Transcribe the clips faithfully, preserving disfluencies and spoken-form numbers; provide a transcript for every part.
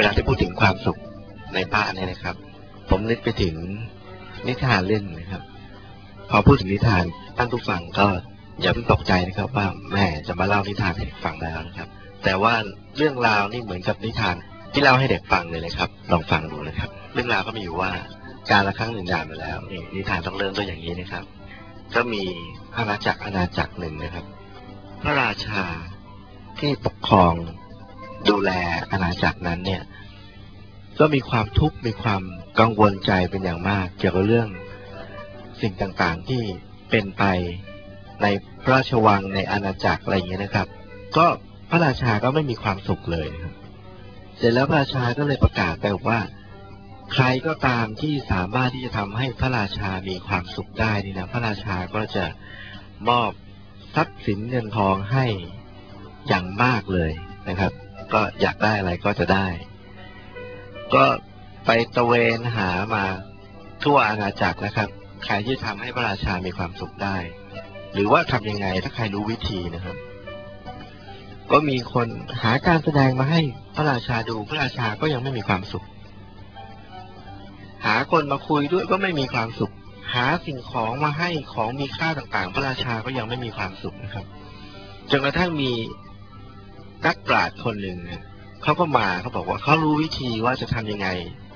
ลาที่พูดถึงความสุขในบ้านเนี่ยนะครับผมนึกไปถึงนิทานเรื่องนะครับพอพูดถึงนิทานท่านผู้ฟังก็อย่าเพิ่งตกใจนะครับว่าแม่จะมาเล่านิทานให้ฟังแล้วนะครับแต่ว่าเรื่องราวนี่เหมือนกับนิทานที่เล่าให้เด็กฟังเลยนะครับลองฟังดูนะครับเรื่องราวก็มีอยู่ว่าการละครั้งหนึ่งนานมาแล้วนี่นิทานต้องเริ่มด้วยอย่างนี้นะครับก็มีอาณาจักรอาณาจักรหนึ่งนะครับพระราชาที่ปกครองดูแลอาณาจักรนั้นเนี่ยก็มีความทุกข์มีความกังวลใจเป็นอย่างมากเกี่ยวกับเรื่องสิ่งต่างๆที่เป็นไปในพระราชวังในอาณาจักรอะไรอย่างเงี้ยนะครับก็พระราชาก็ไม่มีความสุขเลยครับเสร็จแล้วพระราชาก็เลยประกาศไปว่าใครก็ตามที่สามารถที่จะทำให้พระราชามีความสุขได้นี่นะพระราชาก็จะมอบทรัพย์สินเงินทองให้อย่างมากเลยนะครับก็อยากได้อะไรก็จะได้ก็ไปตะเวนหามาทั่วอาณาจักรนะครับใครที่ทำให้พระราชามีความสุขได้หรือว่าทำยังไงถ้าใครรู้วิธีนะครับก็มีคนหาการแสดงมาให้พระราชาดูพระราชาก็ยังไม่มีความสุขหาคนมาคุยด้วยก็ไม่มีความสุขหาสิ่งของมาให้ของมีค่าต่างๆพระราชาก็ยังไม่มีความสุขนะครับจนกระทั่งมีนักปราชญ์คนหนึ่งเขาก็มาเขาบอกว่าเขารู้วิธีว่าจะทำยังไง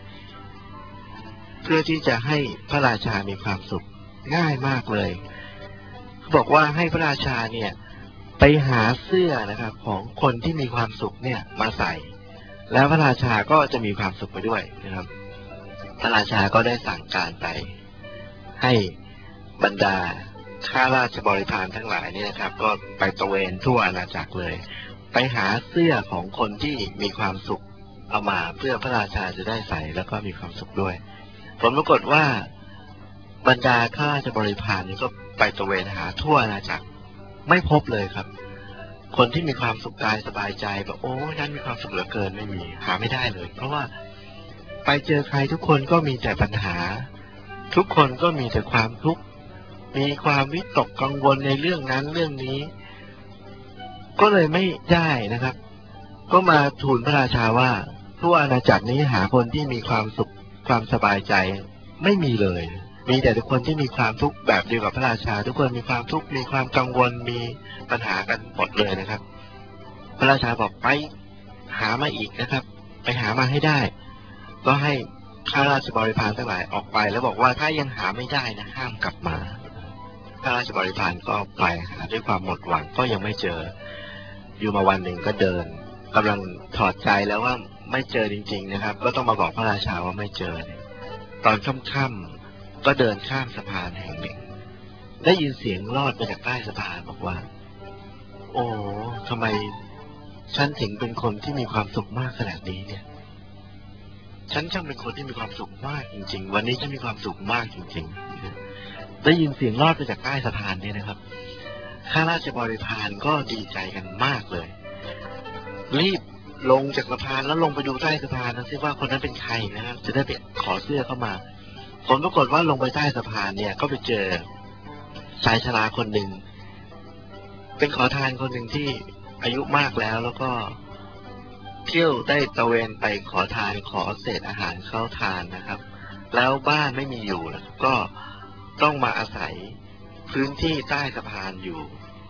เพื่อที่จะให้พระราชามีความสุขง่ายมากเลยเขาบอกว่าให้พระราชาเนี่ยไปหาเสื้อนะครับของคนที่มีความสุขเนี่ยมาใส่แล้วพระราชาก็จะมีความสุขไปด้วยนะครับพระราชาก็ได้สั่งการไปให้บรรดาข้าราชบริพารทั้งหลายนี่นะครับก็ไปตระเวนทั่วอาณาจักรเลยไปหาเสื้อของคนที่มีความสุขเอามาเพื่อพระราชาจะได้ใส่แล้วก็มีความสุขด้วยผลปรากฏว่าบรรดาข้าราชบริพารนี่ก็ไปตระเวนหาทั่วอาณาจักรไม่พบเลยครับคนที่มีความสุขกายสบายใจแบบโอ้ฉันมีความสุขเหลือเกินไม่มีหาไม่ได้เลยเพราะว่าไปเจอใครทุกคนก็มีแต่ปัญหาทุกคนก็มีแต่ความทุกข์มีความวิตกกังวลในเรื่องนั้นเรื่องนี้ก็เลยไม่ได้นะครับก็มาทูลพระราชาว่าทั่วอาณาจักรนี้หาคนที่มีความสุขความสบายใจไม่มีเลยมีแต่ทุกคนที่มีความทุกข์แบบเดียวกับพระราชาทุกคนมีความทุกข์มีความกังวลมีปัญหากันหมดเลยนะครับพระราชาบอกไปหามาอีกนะครับไปหามาให้ได้ก็ให้ข้าราชบริพารทั้งหลายออกไปแล้วบอกว่าถ้ายังหาไม่ได้นะห้ามกลับมาข้าราชบริพารก็ไปหาด้วยความหมดหวังก็ยังไม่เจออยู่มาวันหนึ่งก็เดินกำลังถอดใจแล้วว่าไม่เจอจริงๆนะครับก็ต้องมาบอกพระราชาว่าไม่เจอตอนค่ำๆก็เดินข้ามสะพานแห่งหนึ่งได้ยินเสียงลอดมาจากใต้สะพานบอกว่าโอ้ทำไมฉันถึงเป็นคนที่มีความสุขมากขนาดนี้เนี่ยฉันช่างเป็นคนที่มีความสุขมากจริงๆวันนี้ฉันมีความสุขมากจริงๆได้ยินเสียงลอดมาจากใต้สะพานเนี่ยนะครับข้าราชบริพารก็ดีใจกันมากเลยรีบลงจากสะพานแล้วลงไปดูใต้สะพานนะซิว่าคนนั้นเป็นใครนะครับจะได้ไปขอเสื้อเข้ามาผลปรากฏว่าลงไปใต้สะพานเนี่ยก็ไปเจอชายชราคนหนึ่งเป็นขอทานคนหนึ่งที่อายุมากแล้วแล้วก็เที่ยวได้ตระเวนไปขอทานขอเศษอาหารเข้าทานนะครับแล้วบ้านไม่มีอยู่แล้วก็ต้องมาอาศัยพื้นที่ใต้สะพานอยู่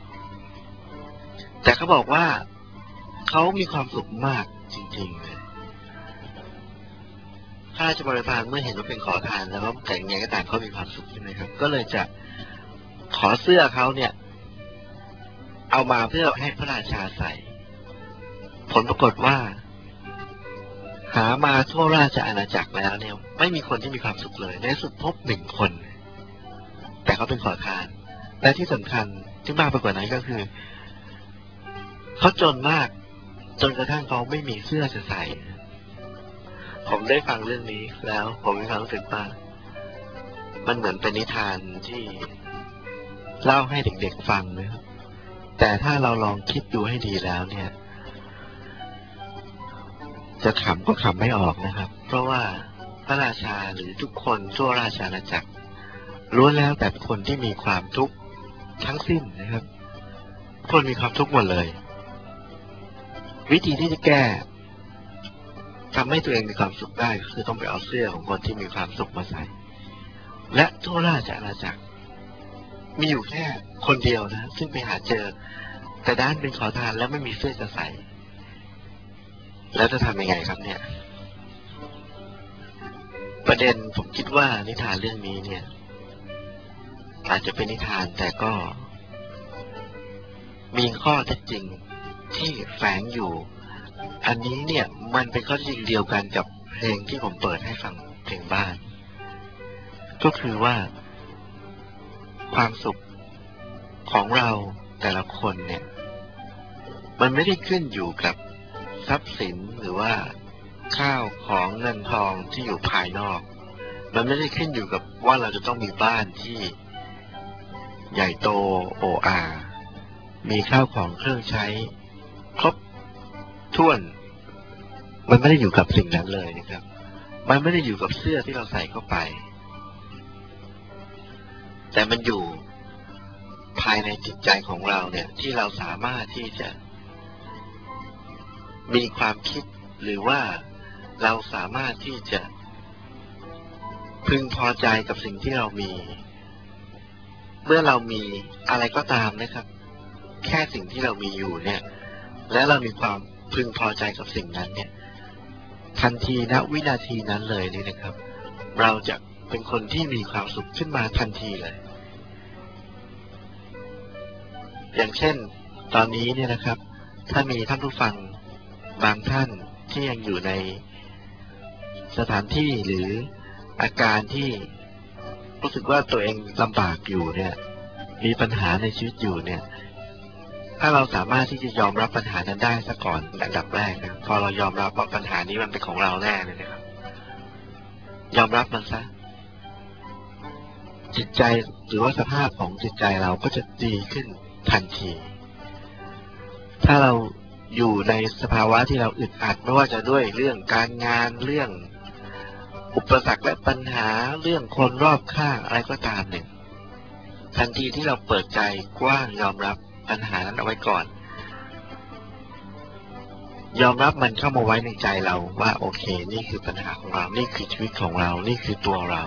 แต่เขาบอกว่าเขามีความสุขมากจริงๆเลยข้าราชบริพารเมื่อเห็นว่าเป็นขอทานแล้วแต่ยังไงก็ตามเขามีความสุขใช่ไหมครับก็เลยจะขอเสื้อเขาเนี่ยเอามาเพื่อให้พระราชาใส่ผลปรากฏว่าหามาทั่วราชอาณาจักรแล้วเนี่ยไม่มีคนที่มีความสุขเลยในสุดพบหนึ่งคนแต่เขาเป็นขอทานและที่สำคัญที่มากไปกว่านั้นก็คือเขาจนมากจนกระทั่งเขาไม่มีเสื้อจะใส่ผมได้ฟังเรื่องนี้แล้วผมมีความรู้สึกว่ามันเหมือนเป็นนิทานที่เล่าให้เด็กๆฟังนะครับแต่ถ้าเราลองคิดดูให้ดีแล้วเนี่ยจะขำก็ขำไม่ออกนะครับเพราะว่าพระราชาหรือทุกคนทั่วราชอาณาจักรล้วนแล้วแต่คนที่มีความทุกข์ทั้งสิ้นนะครับคนมีความทุกข์หมดเลยวิธีที่จะแก้ทำให้ตัวเองมีความสุขได้ก็คือต้องไปเอาเสื้อของคนที่มีความสุขมาใส่และทั่วราชอาณาจักรมีอยู่แค่คนเดียวนะซึ่งไปหาเจอแต่ด้านเป็นขอทานแล้วไม่มีเสื้อจะใส่แล้วจะทำยังไงครับเนี่ยประเด็นผมคิดว่านิทานเรื่องนี้เนี่ยอาจจะเป็นนิทานแต่ก็มีข้อเท็จจริงที่แฝงอยู่อันนี้เนี่ยมันเป็นข้อเท็จจริงเดียวกันกับเพลงที่ผมเปิดให้ฟังเพลงบ้านก็คือว่าความสุขของเราแต่ละคนเนี่ยมันไม่ได้ขึ้นอยู่กับทรัพย์สินหรือว่าข้าวของเงินทองที่อยู่ภายนอกมันไม่ได้ขึ้นอยู่กับว่าเราจะต้องมีบ้านที่ใหญ่โตโอ้อามีข้าวของเครื่องใช้ครบถ้วนมันไม่ได้อยู่กับสิ่งนั้นเลยนะครับมันไม่ได้อยู่กับเสื้อที่เราใส่เข้าไปแต่มันอยู่ภายในจิตใจของเราเนี่ยที่เราสามารถที่จะมีความคิดหรือว่าเราสามารถที่จะพึงพอใจกับสิ่งที่เรามีเมื่อเรามีอะไรก็ตามนะครับแค่สิ่งที่เรามีอยู่เนี่ยและเรามีความพึงพอใจกับสิ่งนั้นเนี่ยทันทีณวินาทีนั้นเลยนี่นะครับเราจะเป็นคนที่มีความสุขขึ้นมาทันทีเลยอย่างเช่นตอนนี้เนี่ยนะครับถ้ามีท่านผู้ฟังบางท่านที่ยังอยู่ในสถานที่หรืออาการที่รู้สึกว่าตัวเองลำบากอยู่เนี่ยมีปัญหาในชีวิตอยู่เนี่ยถ้าเราสามารถที่จะยอมรับปัญหานั้นได้ซะก่อนอันดับแรกนะพอเรายอมรับว่าปัญหานี้มันเป็นของเราแน่เลยนะครับยอมรับมันซะจิตใจหรือว่าสภาพของจิตใจเราก็จะดีขึ้นทันทีถ้าเราอยู่ในสภาวะที่เราอึดอัดไม่ว่าจะด้วยเรื่องการงานเรื่องอุปสรรคและปัญหาเรื่องคนรอบข้างอะไรก็ตามเนี่ยทันทีที่เราเปิดใจกว้างยอมรับปัญหานั้นเอาไว้ก่อนยอมรับมันเข้ามาไว้ในใจเราว่าโอเคนี่คือปัญหาของเรานี่คือชีวิตของเรานี่คือตัวเรา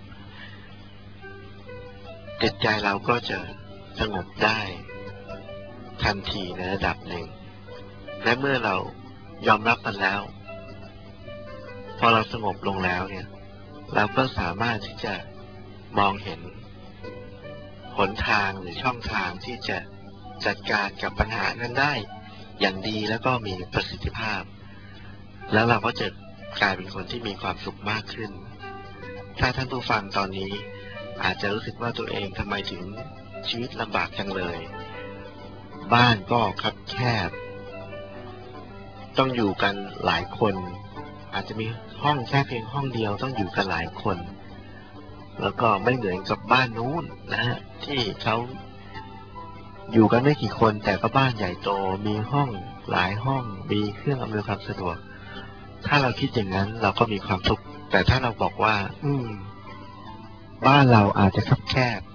จิตใจเราก็จะสงบได้ทันทีในระดับหนึ่งและเมื่อเรายอมรับมันแล้วพอเราสงบลงแล้วเนี่ยเราก็สามารถที่จะมองเห็นหนทางหรือช่องทางที่จะจัดการกับปัญหานั้นได้อย่างดีแล้วก็มีประสิทธิภาพแล้วเราก็จะกลายเป็นคนที่มีความสุขมากขึ้นถ้าท่านผู้ฟังตอนนี้อาจจะรู้สึกว่าตัวเองทำไมถึงชีวิตลำบากจังเลยบ้านก็คับแคบต้องอยู่กันหลายคนอาจจะมีห้องแค่เพียงห้องเดียวต้องอยู่กันหลายคนแล้วก็ไม่เหมือนกับบ้านนู้นนะฮะที่เขาอยู่กันไม่กี่คนแต่ก็บ้านใหญ่โตมีห้องหลายห้องมีเครื่องอำนวยความสะดวกถ้าเราคิดอย่างนั้นเราก็มีความทุกข์แต่ถ้าเราบอกว่าอืมบ้านเราอาจจะคับแคบ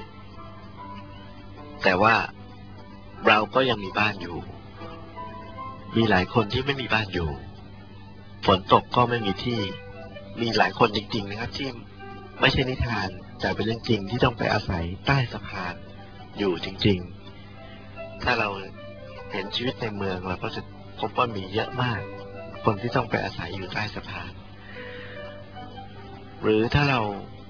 แต่ว่าเราก็ยังมีบ้านอยู่มีหลายคนที่ไม่มีบ้านอยู่ฝนตกก็ไม่มีที่มีหลายคนจริงๆนะครับที่ไม่ใช่นิทานแต่เป็นเรื่องจริงที่ต้องไปอาศัยใต้สะพานอยู่จริงๆถ้าเราเห็นชีวิตในเมืองเราก็จะพบว่ามีเยอะมากคนที่ต้องไปอาศัยอยู่ใต้สะพานหรือถ้าเรา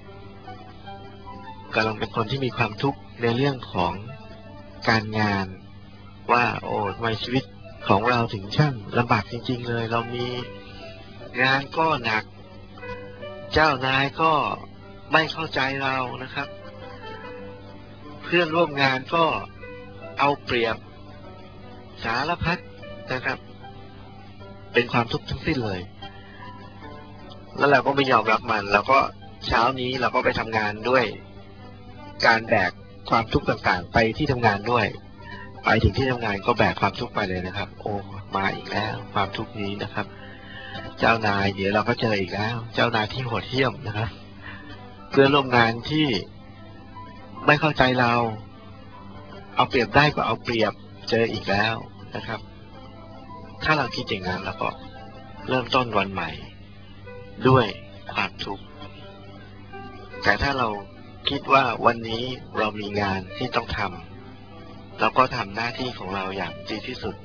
กำลังเป็นคนที่มีความทุกข์ในเรื่องของการงานว่าโอ้ทำไมชีวิตของเราถึงช่างลำบากจริงๆเลยเรามีงานก็หนักเจ้านายก็ไม่เข้าใจเรานะครับเพื่อนร่วมงานก็เอาเปรียบสารพัดนะครับเป็นความทุกข์ทั้งสิ้นเลยแล้วเราก็ไม่ยอมรับมันแล้วก็เช้านี้เราก็ไปทำงานด้วยการแบกความทุกข์ต่างๆไปที่ทำงานด้วยไปถึงที่ทำงานก็แบกความทุกข์ไปเลยนะครับโอ้มาอีกแล้วความทุกข์นี้นะครับเจ้านายเดี๋ยวเราก็เจออีกแล้วเจ้านายที่โหดเหี้ยมนะครับเพื่อนร่วมงานที่ไม่เข้าใจเราเอาเปรียบได้ก็เอาเปรียบเจออีกแล้วนะครับถ้าเราคิดอย่างนั้นแล้วก็เริ่มต้นวันใหม่ด้วยความทุกข์แต่ถ้าเราคิดว่าวันนี้เรามีงานที่ต้องทำเราก็ทำหน้าที่ของเราอย่างดีที่สุด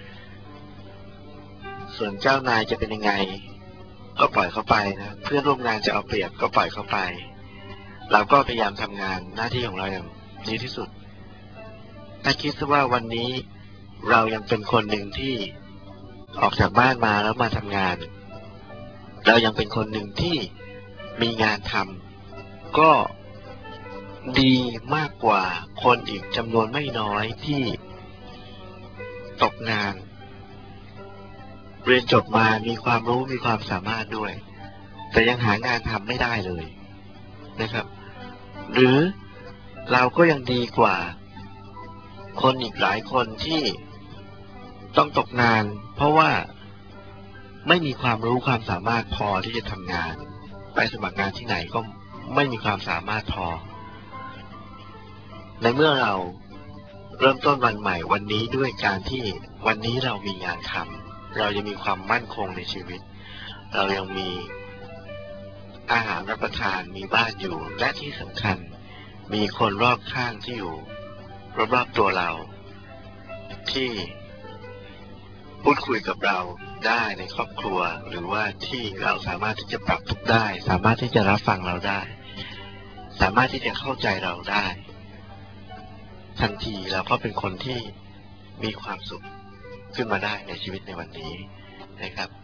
ส่วนเจ้านายจะเป็นยังไงก็ปล่อยเขาไปนะเพื่อนร่วมงานจะเอาเปรียบก็ปล่อยเขาไปเราก็พยายามทำงานหน้าที่ของเราอย่างดีที่สุดถ้าคิดซะว่าวันนี้เรายังเป็นคนหนึ่งที่ออกจากบ้านมาแล้วมาทำงานเรายังเป็นคนหนึ่งที่มีงานทำก็ดีมากกว่าคนอีกจำนวนไม่น้อยที่ตกงานเรียนจบมามีความรู้มีความสามารถด้วยแต่ยังหางานทำไม่ได้เลยนะครับหรือเราก็ยังดีกว่าคนอีกหลายคนที่ต้องตกงานเพราะว่าไม่มีความรู้ความสามารถพอที่จะทำงานไปสมัครงานที่ไหนก็ไม่มีความสามารถพอในเมื่อเราเริ่มต้นวันใหม่วันนี้ด้วยการที่วันนี้เรามีงานทำเรายังมีความมั่นคงในชีวิตเรายังมีอาหารรับประทานมีบ้านอยู่และที่สำคัญมีคนรอบข้างที่อยู่รอบๆตัวเราที่พูดคุยกับเราได้ในครอบครัวหรือว่าที่เราสามารถที่จะปรับทุกข์ได้สามารถที่จะรับฟังเราได้สามารถที่จะเข้าใจเราได้ทันทีเราก็เป็นคนที่มีความสุขขึ้นมาได้ในชีวิตในวันนี้นะครับ